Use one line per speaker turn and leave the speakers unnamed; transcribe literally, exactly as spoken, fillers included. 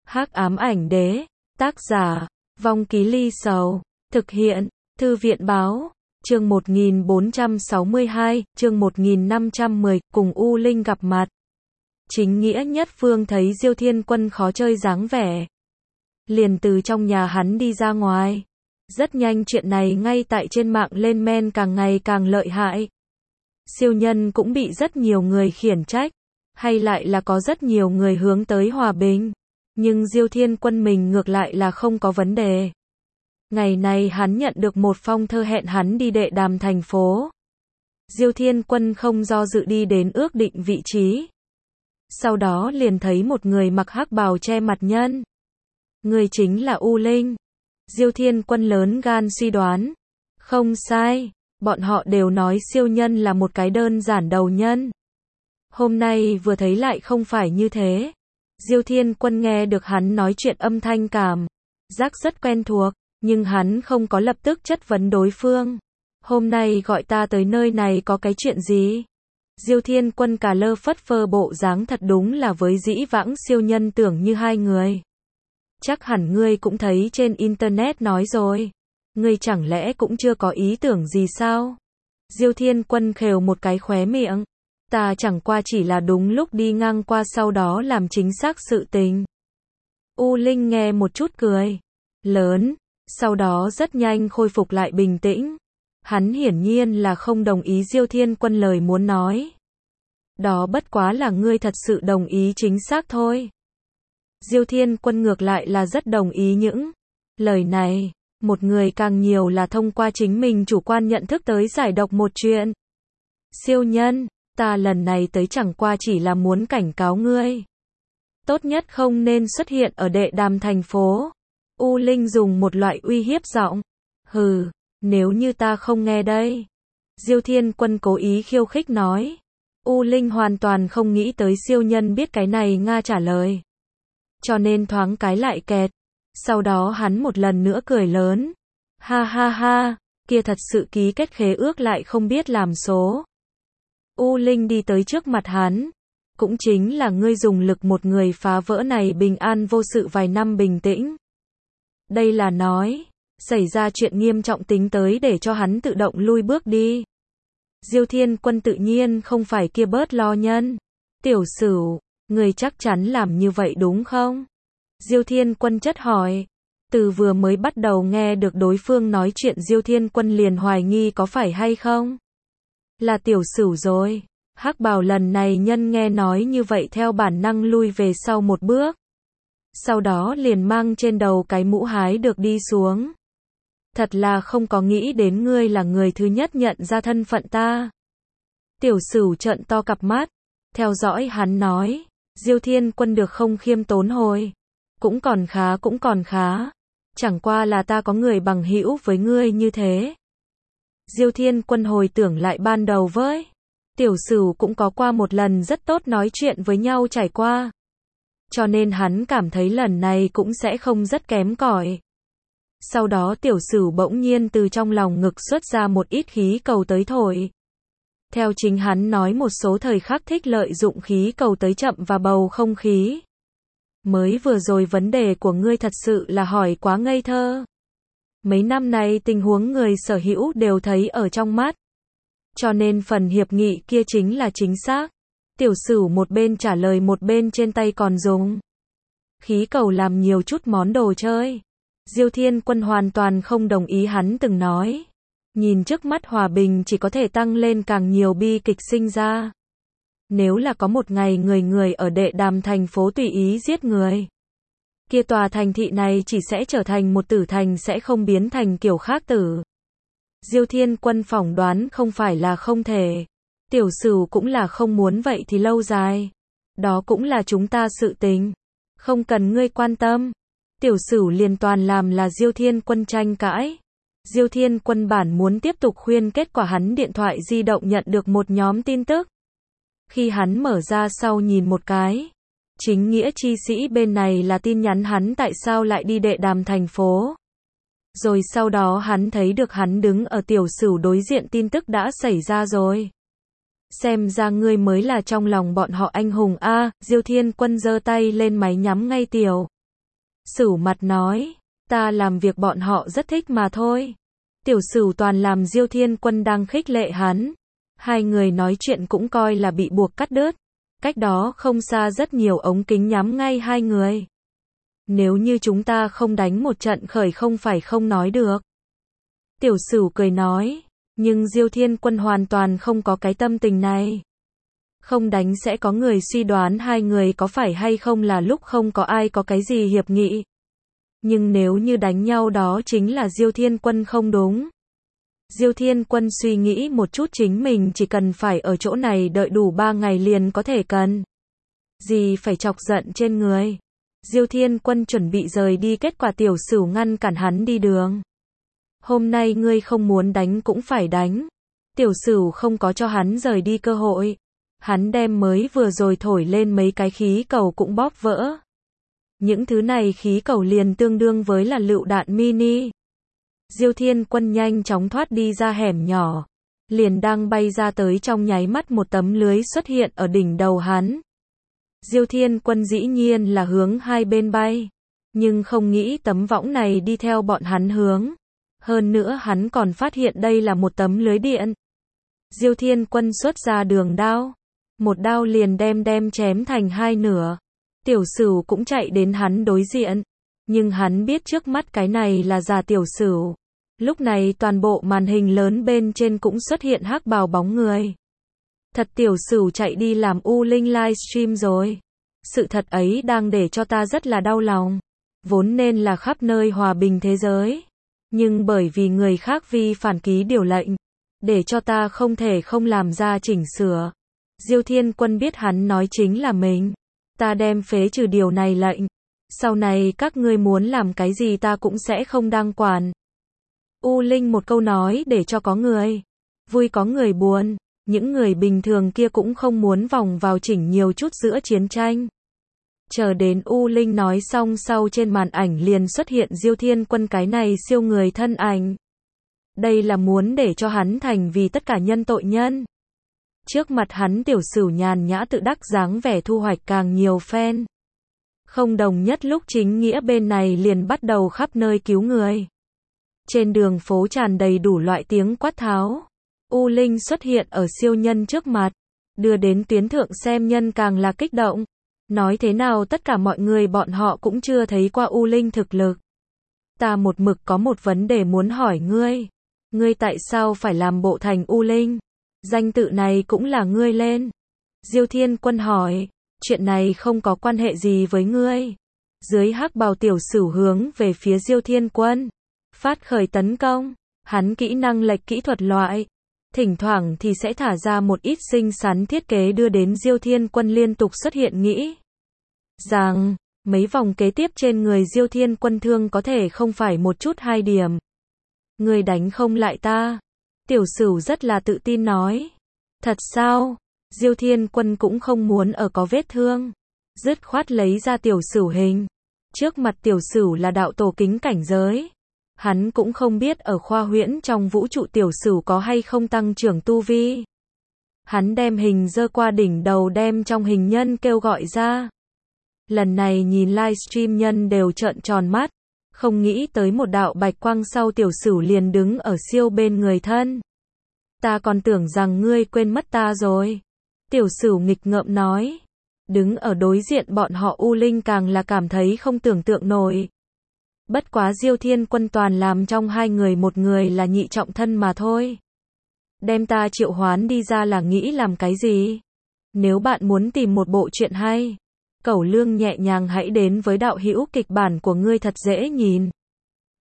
Hắc ám ảnh đế, tác giả, Vong Ký Ly Sầu, thực hiện, Thư viện báo, chương một nghìn bốn trăm sáu mươi hai, chương một nghìn năm trăm mười, cùng U Linh gặp mặt. Chính nghĩa nhất phương thấy Diêu Thiên Quân khó chơi dáng vẻ, liền từ trong nhà hắn đi ra ngoài. Rất nhanh chuyện này ngay tại trên mạng lên men càng ngày càng lợi hại. Siêu nhân cũng bị rất nhiều người khiển trách, hay lại là có rất nhiều người hướng tới hòa bình. Nhưng Diêu Thiên Quân mình ngược lại là không có vấn đề. Ngày này hắn nhận được một phong thơ hẹn hắn đi đệ đàm thành phố. Diêu Thiên Quân không do dự đi đến ước định vị trí. Sau đó liền thấy một người mặc hắc bào che mặt nhân. Người chính là U Linh. Diêu Thiên Quân lớn gan suy đoán. Không sai, bọn họ đều nói siêu nhân là một cái đơn giản đầu nhân. Hôm nay vừa thấy lại không phải như thế. Diêu Thiên Quân nghe được hắn nói chuyện âm thanh cảm giác rất quen thuộc, nhưng hắn không có lập tức chất vấn đối phương. Hôm nay gọi ta tới nơi này có cái chuyện gì? Diêu Thiên Quân cà lơ phất phơ bộ dáng thật đúng là với dĩ vãng siêu nhân tưởng như hai người. Chắc hẳn ngươi cũng thấy trên internet nói rồi. Ngươi chẳng lẽ cũng chưa có ý tưởng gì sao? Diêu Thiên Quân khều một cái khóe miệng. Ta chẳng qua chỉ là đúng lúc đi ngang qua sau đó làm chính xác sự tình. U Linh nghe một chút cười lớn, sau đó rất nhanh khôi phục lại bình tĩnh. Hắn hiển nhiên là không đồng ý Diêu Thiên Quân lời muốn nói. Đó bất quá là ngươi thật sự đồng ý chính xác thôi. Diêu Thiên Quân ngược lại là rất đồng ý những lời này. Một người càng nhiều là thông qua chính mình chủ quan nhận thức tới giải độc một chuyện. Siêu nhân, ta lần này tới chẳng qua chỉ là muốn cảnh cáo ngươi. Tốt nhất không nên xuất hiện ở đệ đàm thành phố. U Linh dùng một loại uy hiếp giọng. Hừ, nếu như ta không nghe đây. Diêu Thiên Quân cố ý khiêu khích nói. U Linh hoàn toàn không nghĩ tới siêu nhân biết cái này Nga trả lời. Cho nên thoáng cái lại kẹt. Sau đó hắn một lần nữa cười lớn. Ha ha ha, kia thật sự ký kết khế ước lại không biết làm số. U Linh đi tới trước mặt hắn. Cũng chính là ngươi dùng lực một người phá vỡ này bình an vô sự vài năm bình tĩnh. Đây là nói, xảy ra chuyện nghiêm trọng tính tới để cho hắn tự động lui bước đi. Diêu Thiên Quân tự nhiên không phải kia bớt lo nhân. Tiểu Sửu, ngươi chắc chắn làm như vậy đúng không? Diêu Thiên Quân chất hỏi. Từ vừa mới bắt đầu nghe được đối phương nói chuyện Diêu Thiên Quân liền hoài nghi có phải hay không? Là Tiểu Sửu rồi. Hắc bào lần này nhân nghe nói như vậy theo bản năng lui về sau một bước. Sau đó liền mang trên đầu cái mũ hái được đi xuống. Thật là không có nghĩ đến ngươi là người thứ nhất nhận ra thân phận ta. Tiểu Sửu trợn to cặp mắt. Theo dõi hắn nói. Diêu Thiên Quân được không khiêm tốn hồi. Cũng còn khá cũng còn khá. Chẳng qua là ta có người bằng hữu với ngươi như thế. Diêu Thiên Quân hồi tưởng lại ban đầu với Tiểu Sửu cũng có qua một lần rất tốt nói chuyện với nhau trải qua. Cho nên hắn cảm thấy lần này cũng sẽ không rất kém cỏi. Sau đó Tiểu Sửu bỗng nhiên từ trong lòng ngực xuất ra một ít khí cầu tới thổi. Theo chính hắn nói một số thời khắc thích lợi dụng khí cầu tới chậm và bầu không khí. Mới vừa rồi vấn đề của ngươi thật sự là hỏi quá ngây thơ. Mấy năm nay tình huống người sở hữu đều thấy ở trong mắt. Cho nên phần hiệp nghị kia chính là chính xác. Tiểu Sửu một bên trả lời một bên trên tay còn dùng khí cầu làm nhiều chút món đồ chơi. Diêu Thiên Quân hoàn toàn không đồng ý hắn từng nói. Nhìn trước mắt hòa bình chỉ có thể tăng lên càng nhiều bi kịch sinh ra. Nếu là có một ngày người người ở đệ đàm thành phố tùy ý giết người. Kia tòa thành thị này chỉ sẽ trở thành một tử thành sẽ không biến thành kiểu khác tử. Diêu Thiên Quân phỏng đoán không phải là không thể. Tiểu Sửu cũng là không muốn vậy thì lâu dài. Đó cũng là chúng ta sự tình. Không cần ngươi quan tâm. Tiểu Sửu liền toàn làm là Diêu Thiên Quân tranh cãi. Diêu Thiên Quân bản muốn tiếp tục khuyên kết quả hắn điện thoại di động nhận được một nhóm tin tức. Khi hắn mở ra sau nhìn một cái. Chính nghĩa chi sĩ bên này là tin nhắn hắn tại sao lại đi đệ đàm thành phố. Rồi sau đó hắn thấy được hắn đứng ở Tiểu Sửu đối diện tin tức đã xảy ra rồi. Xem ra ngươi mới là trong lòng bọn họ anh hùng a. Diêu Thiên Quân giơ tay lên máy nhắm ngay Tiểu Sửu mặt nói, ta làm việc bọn họ rất thích mà thôi. Tiểu Sửu toàn làm Diêu Thiên Quân đang khích lệ hắn. Hai người nói chuyện cũng coi là bị buộc cắt đứt. Cách đó không xa rất nhiều ống kính nhắm ngay hai người. Nếu như chúng ta không đánh một trận khởi không phải không nói được. Tiểu Sửu cười nói, nhưng Diêu Thiên Quân hoàn toàn không có cái tâm tình này. Không đánh sẽ có người suy đoán hai người có phải hay không là lúc không có ai có cái gì hiệp nghị. Nhưng nếu như đánh nhau đó chính là Diêu Thiên Quân không đúng. Diêu Thiên Quân suy nghĩ một chút chính mình chỉ cần phải ở chỗ này đợi đủ ba ngày liền có thể cần. Gì phải chọc giận trên người. Diêu Thiên Quân chuẩn bị rời đi kết quả Tiểu Sửu ngăn cản hắn đi đường. Hôm nay ngươi không muốn đánh cũng phải đánh. Tiểu Sửu không có cho hắn rời đi cơ hội. Hắn đem mới vừa rồi thổi lên mấy cái khí cầu cũng bóp vỡ. Những thứ này khí cầu liền tương đương với là lựu đạn mini. Diêu Thiên Quân nhanh chóng thoát đi ra hẻm nhỏ. Liền đang bay ra tới trong nháy mắt một tấm lưới xuất hiện ở đỉnh đầu hắn. Diêu Thiên Quân dĩ nhiên là hướng hai bên bay. Nhưng không nghĩ tấm võng này đi theo bọn hắn hướng. Hơn nữa hắn còn phát hiện đây là một tấm lưới điện. Diêu Thiên Quân xuất ra đường đao. Một đao liền đem đem chém thành hai nửa. Tiểu Sửu cũng chạy đến hắn đối diện. Nhưng hắn biết trước mắt cái này là già Tiểu Sửu. Lúc này toàn bộ màn hình lớn bên trên cũng xuất hiện hắc bào bóng người. Thật Tiểu Sửu chạy đi làm U Linh livestream rồi. Sự thật ấy đang để cho ta rất là đau lòng. Vốn nên là khắp nơi hòa bình thế giới. Nhưng bởi vì người khác vi phản ký điều lệnh. Để cho ta không thể không làm ra chỉnh sửa. Diêu Thiên Quân biết hắn nói chính là mình. Ta đem phế trừ điều này lệnh. Sau này các ngươi muốn làm cái gì ta cũng sẽ không đang quản. U Linh một câu nói để cho có người vui có người buồn. Những người bình thường kia cũng không muốn vòng vào chỉnh nhiều chút giữa chiến tranh. Chờ đến U Linh nói xong sau trên màn ảnh liền xuất hiện Diêu Thiên Quân cái này siêu người thân ảnh. Đây là muốn để cho hắn thành vì tất cả nhân tội nhân. Trước mặt hắn Tiểu Sửu nhàn nhã tự đắc dáng vẻ thu hoạch càng nhiều fan. Không đồng nhất lúc chính nghĩa bên này liền bắt đầu khắp nơi cứu người. Trên đường phố tràn đầy đủ loại tiếng quát tháo. U Linh xuất hiện ở siêu nhân trước mặt. Đưa đến tuyến thượng xem nhân càng là kích động. Nói thế nào tất cả mọi người bọn họ cũng chưa thấy qua U Linh thực lực. Ta một mực có một vấn đề muốn hỏi ngươi. Ngươi tại sao phải làm bộ thành U Linh? Danh tự này cũng là ngươi lên. Diêu Thiên Quân hỏi. Chuyện này không có quan hệ gì với ngươi. Dưới hắc bào Tiểu Sửu hướng về phía Diêu Thiên Quân. Phát khởi tấn công. Hắn kỹ năng lệch kỹ thuật loại. Thỉnh thoảng thì sẽ thả ra một ít xinh xắn thiết kế đưa đến Diêu Thiên Quân liên tục xuất hiện nghĩ. Rằng, mấy vòng kế tiếp trên người Diêu Thiên Quân thương có thể không phải một chút hai điểm. Người đánh không lại ta. Tiểu Sửu rất là tự tin nói. Thật sao? Diêu Thiên Quân cũng không muốn ở có vết thương. Dứt khoát lấy ra Tiểu Sửu hình. Trước mặt Tiểu Sửu là đạo tổ kính cảnh giới. Hắn cũng không biết ở khoa huyễn trong vũ trụ Tiểu Sửu có hay không tăng trưởng tu vi. Hắn đem hình giơ qua đỉnh đầu đem trong hình nhân kêu gọi ra. Lần này nhìn livestream nhân đều trợn tròn mắt. Không nghĩ tới một đạo bạch quang sau Tiểu Sửu liền đứng ở siêu bên người thân. Ta còn tưởng rằng ngươi quên mất ta rồi. Tiểu Sửu nghịch ngợm nói. Đứng ở đối diện bọn họ U Linh càng là cảm thấy không tưởng tượng nổi. Bất quá Diêu Thiên Quân toàn làm trong hai người một người là nhị trọng thân mà thôi. Đem ta triệu hoán đi ra là nghĩ làm cái gì? Nếu bạn muốn tìm một bộ truyện hay, Cẩu Lương nhẹ nhàng hãy đến với đạo hữu kịch bản của ngươi thật dễ nhìn.